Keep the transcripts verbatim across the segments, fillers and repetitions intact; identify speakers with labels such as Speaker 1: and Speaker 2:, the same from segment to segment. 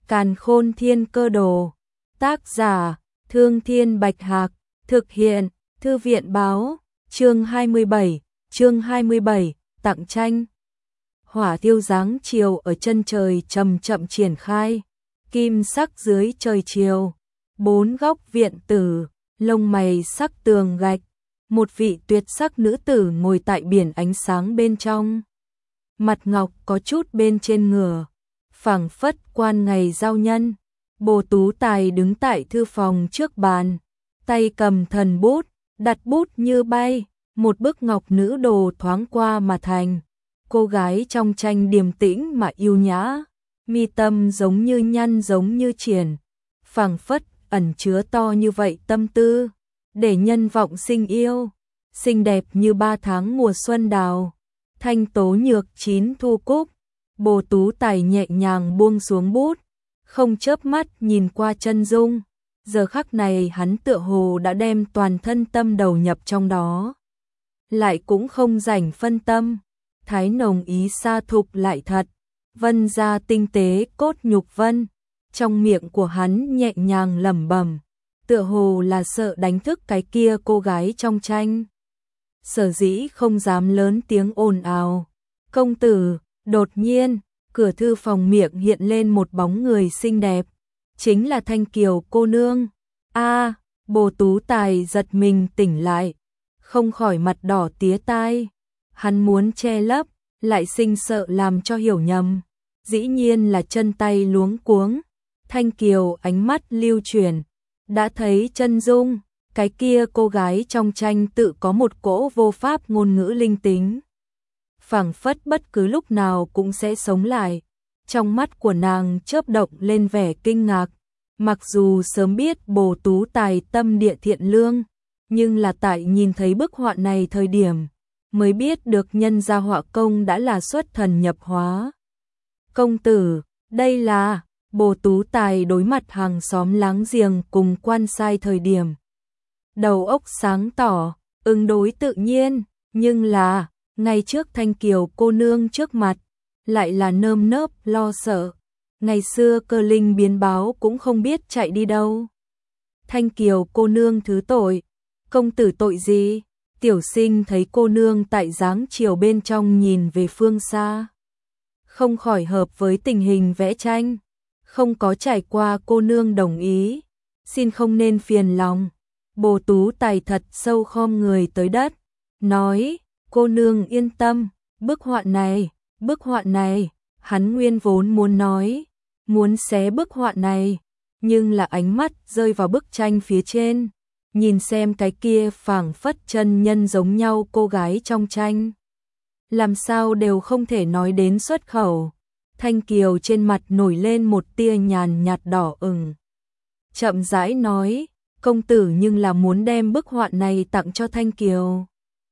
Speaker 1: Càn Khôn Thiên Cơ Đồ. Tác giả: Thương Thiên Bạch Hạc. Thực hiện: Thư viện Báo. Chương hai mươi bảy. Chương hai mươi bảy. Tặng tranh. Hỏa thiêu dáng chiều ở chân trời chậm chậm triển khai. Kim sắc dưới trời chiều. Bốn góc viện tử, lông mày sắc tường gạch. Một vị tuyệt sắc nữ tử ngồi tại biển ánh sáng bên trong. Mặt ngọc có chút bên trên ngửa, phảng phất quan ngày giao nhân. Bồ Tú Tài đứng tại thư phòng trước bàn, tay cầm thần bút, đặt bút như bay, một bức ngọc nữ đồ thoáng qua mà thành. Cô gái trong tranh điềm tĩnh mà yêu nhã, mi tâm giống như nhăn giống như triển, phảng phất ẩn chứa to như vậy tâm tư, để nhân vọng sinh yêu, xinh đẹp như ba tháng mùa xuân đào, thanh tố nhược chín thu cúc. Bồ Tú Tài nhẹ nhàng buông xuống bút, không chớp mắt nhìn qua chân dung. Giờ khắc này hắn tựa hồ đã đem toàn thân tâm đầu nhập trong đó, lại cũng không rảnh phân tâm. Thái nồng ý sa thục lại thật, vân ra tinh tế cốt nhục vân. Trong miệng của hắn nhẹ nhàng lẩm bẩm, tựa hồ là sợ đánh thức cái kia cô gái trong tranh. Sở dĩ không dám lớn tiếng ồn ào. Công tử. Đột nhiên, cửa thư phòng miệng hiện lên một bóng người xinh đẹp, chính là Thanh Kiều cô nương. A, Bồ Tú Tài giật mình tỉnh lại, không khỏi mặt đỏ tía tai. Hắn muốn che lấp, lại sinh sợ làm cho hiểu nhầm. Dĩ nhiên là chân tay luống cuống. Thanh Kiều ánh mắt lưu chuyển, đã thấy chân dung, cái kia cô gái trong tranh tự có một cỗ vô pháp ngôn ngữ linh tính, phảng phất bất cứ lúc nào cũng sẽ sống lại. Trong mắt của nàng chớp động lên vẻ kinh ngạc. Mặc dù sớm biết Bồ Tú Tài tâm địa thiện lương, nhưng là tại nhìn thấy bức họa này thời điểm, mới biết được nhân gia họa công đã là xuất thần nhập hóa. Công tử, đây là... Bồ Tú Tài đối mặt hàng xóm láng giềng cùng quan sai thời điểm, đầu óc sáng tỏ, ứng đối tự nhiên, nhưng là... Ngay trước Thanh Kiều cô nương trước mặt, lại là nơm nớp lo sợ. Ngày xưa cơ linh biến báo cũng không biết chạy đi đâu. Thanh Kiều cô nương thứ tội. Công tử tội gì? Tiểu sinh thấy cô nương tại dáng chiều bên trong nhìn về phương xa, không khỏi hợp với tình hình vẽ tranh. Không có trải qua cô nương đồng ý, xin không nên phiền lòng. Bồ Tú Tài thật sâu khom người tới đất, nói: Cô nương yên tâm, bức họa này, bức họa này, hắn nguyên vốn muốn nói, muốn xé bức họa này, nhưng là ánh mắt rơi vào bức tranh phía trên, nhìn xem cái kia phảng phất chân nhân giống nhau cô gái trong tranh, làm sao đều không thể nói đến xuất khẩu. Thanh Kiều trên mặt nổi lên một tia nhàn nhạt đỏ ửng, chậm rãi nói: Công tử nhưng là muốn đem bức họa này tặng cho Thanh Kiều.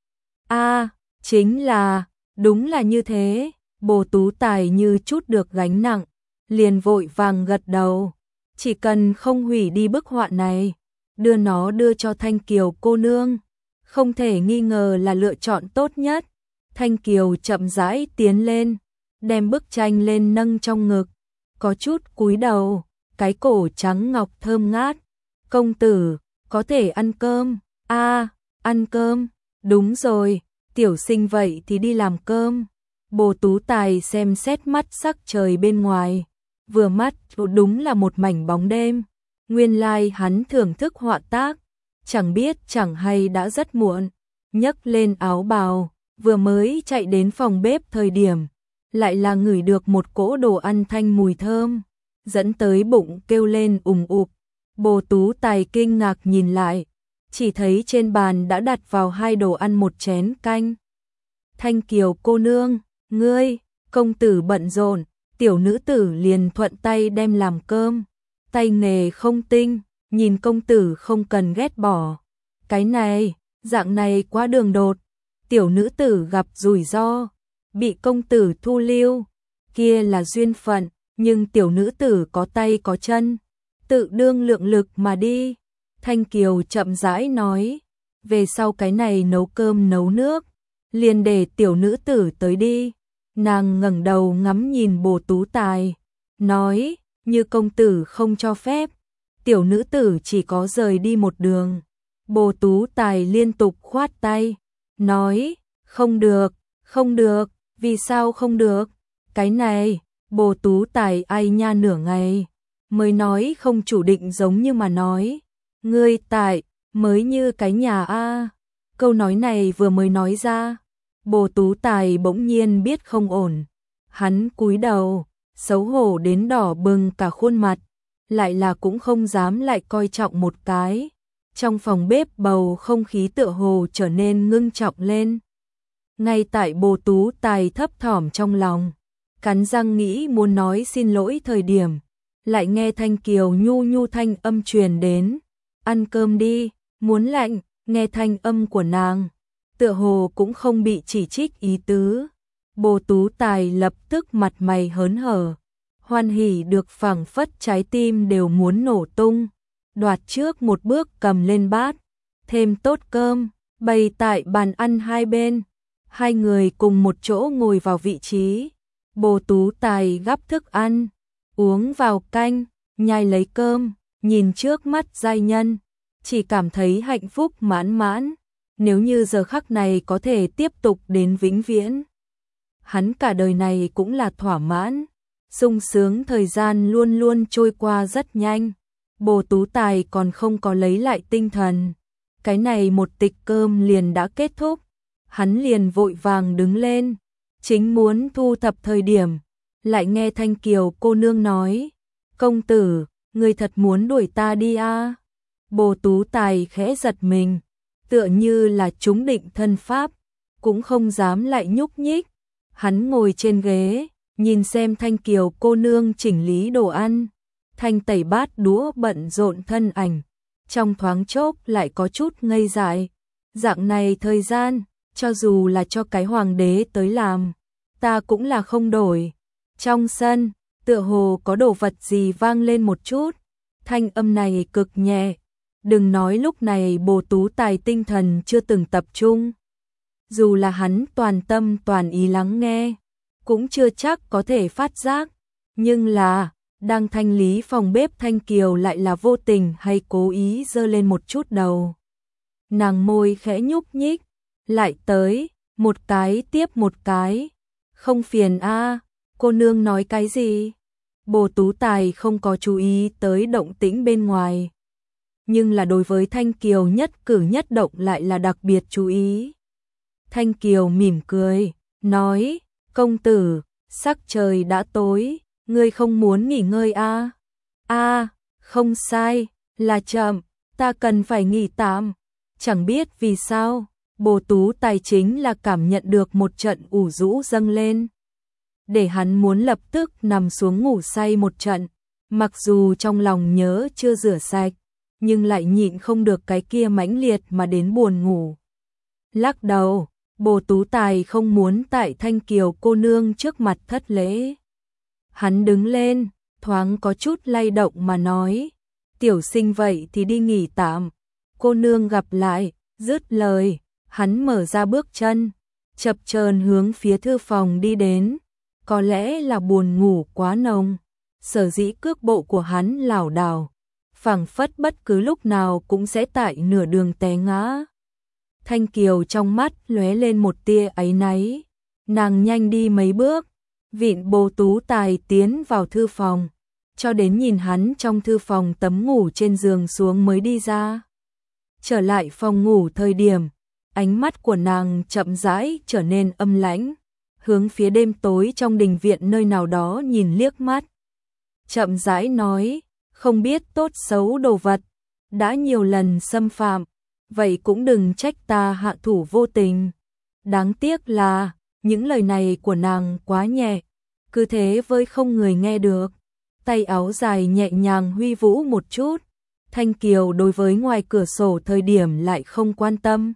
Speaker 1: A, à, chính là, đúng là như thế. Bồ Tú Tài như chút được gánh nặng, liền vội vàng gật đầu. Chỉ cần không hủy đi bức họa này, đưa nó đưa cho Thanh Kiều cô nương, không thể nghi ngờ là lựa chọn tốt nhất. Thanh Kiều chậm rãi tiến lên, đem bức tranh lên nâng trong ngực, có chút cúi đầu, cái cổ trắng ngọc thơm ngát. Công tử, có thể ăn cơm. A, à, ăn cơm. Đúng rồi, tiểu sinh vậy thì đi làm cơm. Bồ Tú Tài xem xét mắt sắc trời bên ngoài, vừa mắt đúng là một mảnh bóng đêm. Nguyên lai like hắn thưởng thức họa tác, chẳng biết chẳng hay đã rất muộn. Nhấc lên áo bào, vừa mới chạy đến phòng bếp thời điểm, lại là ngửi được một cỗ đồ ăn thanh mùi thơm, dẫn tới bụng kêu lên ùng ục. Bồ Tú Tài kinh ngạc nhìn lại, chỉ thấy trên bàn đã đặt vào hai đồ ăn một chén canh. Thanh Kiều cô nương, ngươi, công tử bận rộn, tiểu nữ tử liền thuận tay đem làm cơm. Tay nghề không tinh, nhìn công tử không cần ghét bỏ. Cái này, dạng này quá đường đột, tiểu nữ tử gặp rủi ro, bị công tử thu lưu, kia là duyên phận, nhưng tiểu nữ tử có tay có chân, tự đương lượng lực mà đi. Thanh Kiều chậm rãi nói, về sau cái này nấu cơm nấu nước, liền để tiểu nữ tử tới đi. Nàng ngẩng đầu ngắm nhìn Bồ Tú Tài, nói, như công tử không cho phép, tiểu nữ tử chỉ có rời đi một đường. Bồ Tú Tài liên tục khoát tay, nói, không được, không được, vì sao không được? Cái này, Bồ Tú Tài ai nha nửa ngày, mới nói không chủ định giống như mà nói. Ngươi tại, mới như cái nhà a. Câu nói này vừa mới nói ra, Bồ Tú Tài bỗng nhiên biết không ổn. Hắn cúi đầu, xấu hổ đến đỏ bừng cả khuôn mặt, lại là cũng không dám lại coi trọng một cái. Trong phòng bếp bầu không khí tựa hồ trở nên ngưng trọng lên. Ngay tại Bồ Tú Tài thấp thỏm trong lòng, cắn răng nghĩ muốn nói xin lỗi thời điểm, lại nghe Thanh Kiều nhu nhu thanh âm truyền đến. Ăn cơm đi, muốn lạnh, nghe thanh âm của nàng, tựa hồ cũng không bị chỉ trích ý tứ. Bồ Tú Tài lập tức mặt mày hớn hở, hoan hỉ được phảng phất trái tim đều muốn nổ tung. Đoạt trước một bước cầm lên bát, thêm tốt cơm, bày tại bàn ăn hai bên. Hai người cùng một chỗ ngồi vào vị trí. Bồ Tú Tài gắp thức ăn, uống vào canh, nhai lấy cơm, nhìn trước mắt giai nhân, chỉ cảm thấy hạnh phúc mãn mãn. Nếu như giờ khắc này có thể tiếp tục đến vĩnh viễn, hắn cả đời này cũng là thỏa mãn. Sung sướng thời gian luôn luôn trôi qua rất nhanh. Bồ Tú Tài còn không có lấy lại tinh thần, cái này một tịch cơm liền đã kết thúc. Hắn liền vội vàng đứng lên, chính muốn thu thập thời điểm, lại nghe Thanh Kiều cô nương nói, công tử, người thật muốn đuổi ta đi à? Bồ Tú Tài khẽ giật mình, tựa như là trúng định thân pháp, cũng không dám lại nhúc nhích. Hắn ngồi trên ghế, nhìn xem Thanh Kiều cô nương chỉnh lý đồ ăn, thanh tẩy bát đũa bận rộn thân ảnh, trong thoáng chốc lại có chút ngây dại. Dạng này thời gian, cho dù là cho cái hoàng đế tới làm, ta cũng là không đổi. Trong sân, tựa hồ có đồ vật gì vang lên một chút, thanh âm này cực nhẹ. Đừng nói lúc này Bồ Tú Tài tinh thần chưa từng tập trung, dù là hắn toàn tâm toàn ý lắng nghe, cũng chưa chắc có thể phát giác. Nhưng là, đang thanh lý phòng bếp Thanh Kiều lại là vô tình hay cố ý giơ lên một chút đầu. Nàng môi khẽ nhúc nhích, lại tới, một cái tiếp một cái. Không phiền a, cô nương nói cái gì? Bồ Tú Tài không có chú ý tới động tĩnh bên ngoài, nhưng là đối với Thanh Kiều nhất cử nhất động lại là đặc biệt chú ý. Thanh Kiều mỉm cười, nói, công tử, sắc trời đã tối, ngươi không muốn nghỉ ngơi a? A, không sai, là chậm, ta cần phải nghỉ tạm. Chẳng biết vì sao, Bồ Tú Tài chính là cảm nhận được một trận ủ rũ dâng lên, để hắn muốn lập tức nằm xuống ngủ say một trận. Mặc dù trong lòng nhớ chưa rửa sạch, nhưng lại nhịn không được cái kia mãnh liệt mà đến buồn ngủ. Lắc đầu, Bồ Tú Tài không muốn tại Thanh Kiều cô nương trước mặt thất lễ. Hắn đứng lên, thoáng có chút lay động mà nói, tiểu sinh vậy thì đi nghỉ tạm, cô nương gặp lại. Dứt lời, hắn mở ra bước chân, chập chờn hướng phía thư phòng đi đến. Có lẽ là buồn ngủ quá nồng, sở dĩ cước bộ của hắn lảo đảo, phảng phất bất cứ lúc nào cũng sẽ tại nửa đường té ngã. Thanh Kiều trong mắt lóe lên một tia áy náy, nàng nhanh đi mấy bước, vịn Bồ Tú Tài tiến vào thư phòng, cho đến nhìn hắn trong thư phòng tấm ngủ trên giường xuống mới đi ra. Trở lại phòng ngủ thời điểm, ánh mắt của nàng chậm rãi trở nên âm lãnh, hướng phía đêm tối trong đình viện nơi nào đó nhìn liếc mắt. Chậm rãi nói, không biết tốt xấu đồ vật, đã nhiều lần xâm phạm, vậy cũng đừng trách ta hạ thủ vô tình. Đáng tiếc là, những lời này của nàng quá nhẹ, cứ thế với không người nghe được. Tay áo dài nhẹ nhàng huy vũ một chút, Thanh Kiều đối với ngoài cửa sổ thời điểm lại không quan tâm,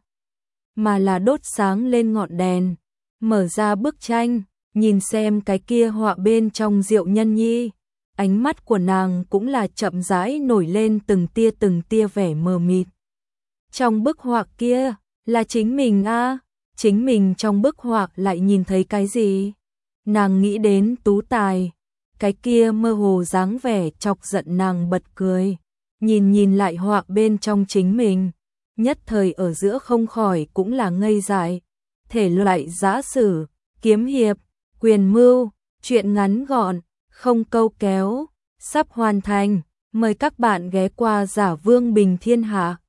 Speaker 1: mà là đốt sáng lên ngọn đèn, mở ra bức tranh, nhìn xem cái kia họa bên trong Diệu Nhân Nhi. Ánh mắt của nàng cũng là chậm rãi nổi lên từng tia từng tia vẻ mờ mịt. Trong bức họa kia, là chính mình a, à? Chính mình trong bức họa lại nhìn thấy cái gì? Nàng nghĩ đến Tú Tài, cái kia mơ hồ dáng vẻ chọc giận nàng bật cười, nhìn nhìn lại họa bên trong chính mình, nhất thời ở giữa không khỏi cũng là ngây dại, thể loại giã sử, kiếm hiệp, quyền mưu, truyện ngắn gọn, không câu kéo, sắp hoàn thành, mời các bạn ghé qua Giả Vương Bình Thiên Hạ.